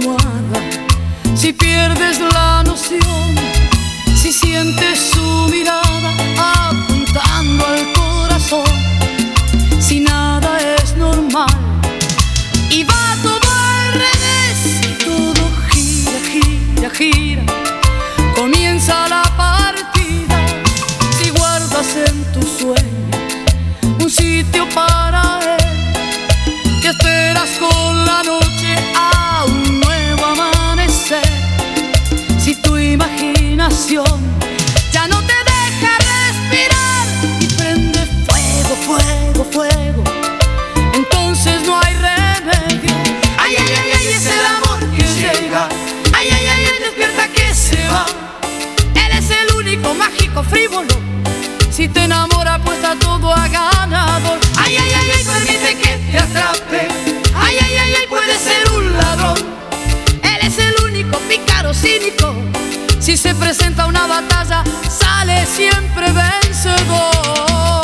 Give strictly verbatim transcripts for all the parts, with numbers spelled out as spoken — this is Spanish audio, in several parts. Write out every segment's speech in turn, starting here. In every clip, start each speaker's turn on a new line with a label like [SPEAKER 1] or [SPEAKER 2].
[SPEAKER 1] almohada, si pierdes la noción, si sientes su mirada apuntando al corazón, si nada es normal y va todo al revés, y todo gira, gira, gira, comienza la partida. Si guardas en tus sueños un sitio para él, que esperas con la noche a un nuevo amanecer, si tu imaginación ya no te deja respirar y prende fuego, fuego, fuego, entonces no hay remedio. Ay, ay, ay, ay, es el amor que llega. Ay, ay, ay, ay, despierta que se va. Él es el único mágico frívolo. Si te enamora apuesta todo a ganador. Ay, ay, ay, ay, permite que te atrape. Ay, ay, ay, ay, puede ser un ladrón. Él es el único pícaro cínico. Si se presenta una batalla, sale siempre vencedor.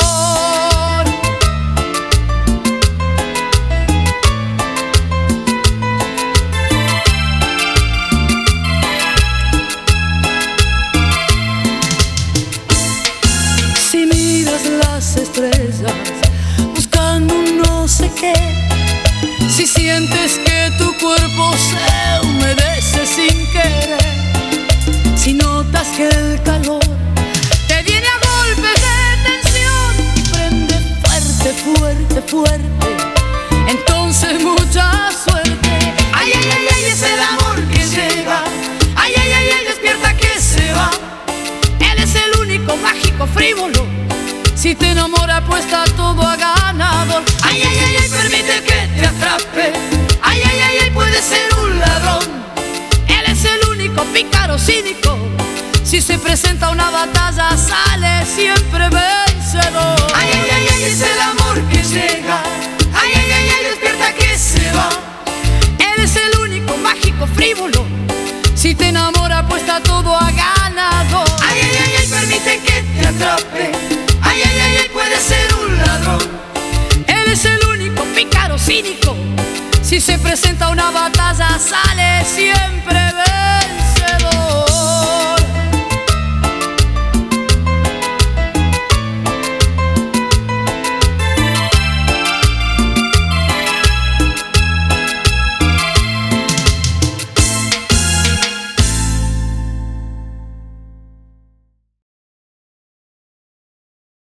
[SPEAKER 1] Si miras las estrellas buscando un no sé qué, si sientes que tu cuerpo se humedece sin querer, si notas que el calor te viene a golpes de tensión y prende fuerte, fuerte, fuerte, entonces mucha suerte. Ay, ay, ay, ay, es el amor que llega. Ay, ay, ay, ay, despierta que se va. Él es el único mágico frívolo. Si te enamora apuesta todo a ganador. Ay, ay, ay, ay, permite que te atrape. Ay, ay, ay, ay, puede ser un ladrón. Él es el único pícaro cínico. Si se presenta una batalla, sale siempre vencedor. Ay, ay, ay, ay, es el amor que llega. Ay, ay, ay, ay, despierta que se va. Él es el único mágico frívolo. Si te enamora apuesta todo a ganador. Ay, ay, ay, ay, permite que te atrape. Ay, ay, ay, ay, puede ser un ladrón. Él es el único pícaro cínico. Si se presenta una batalla, sale siempre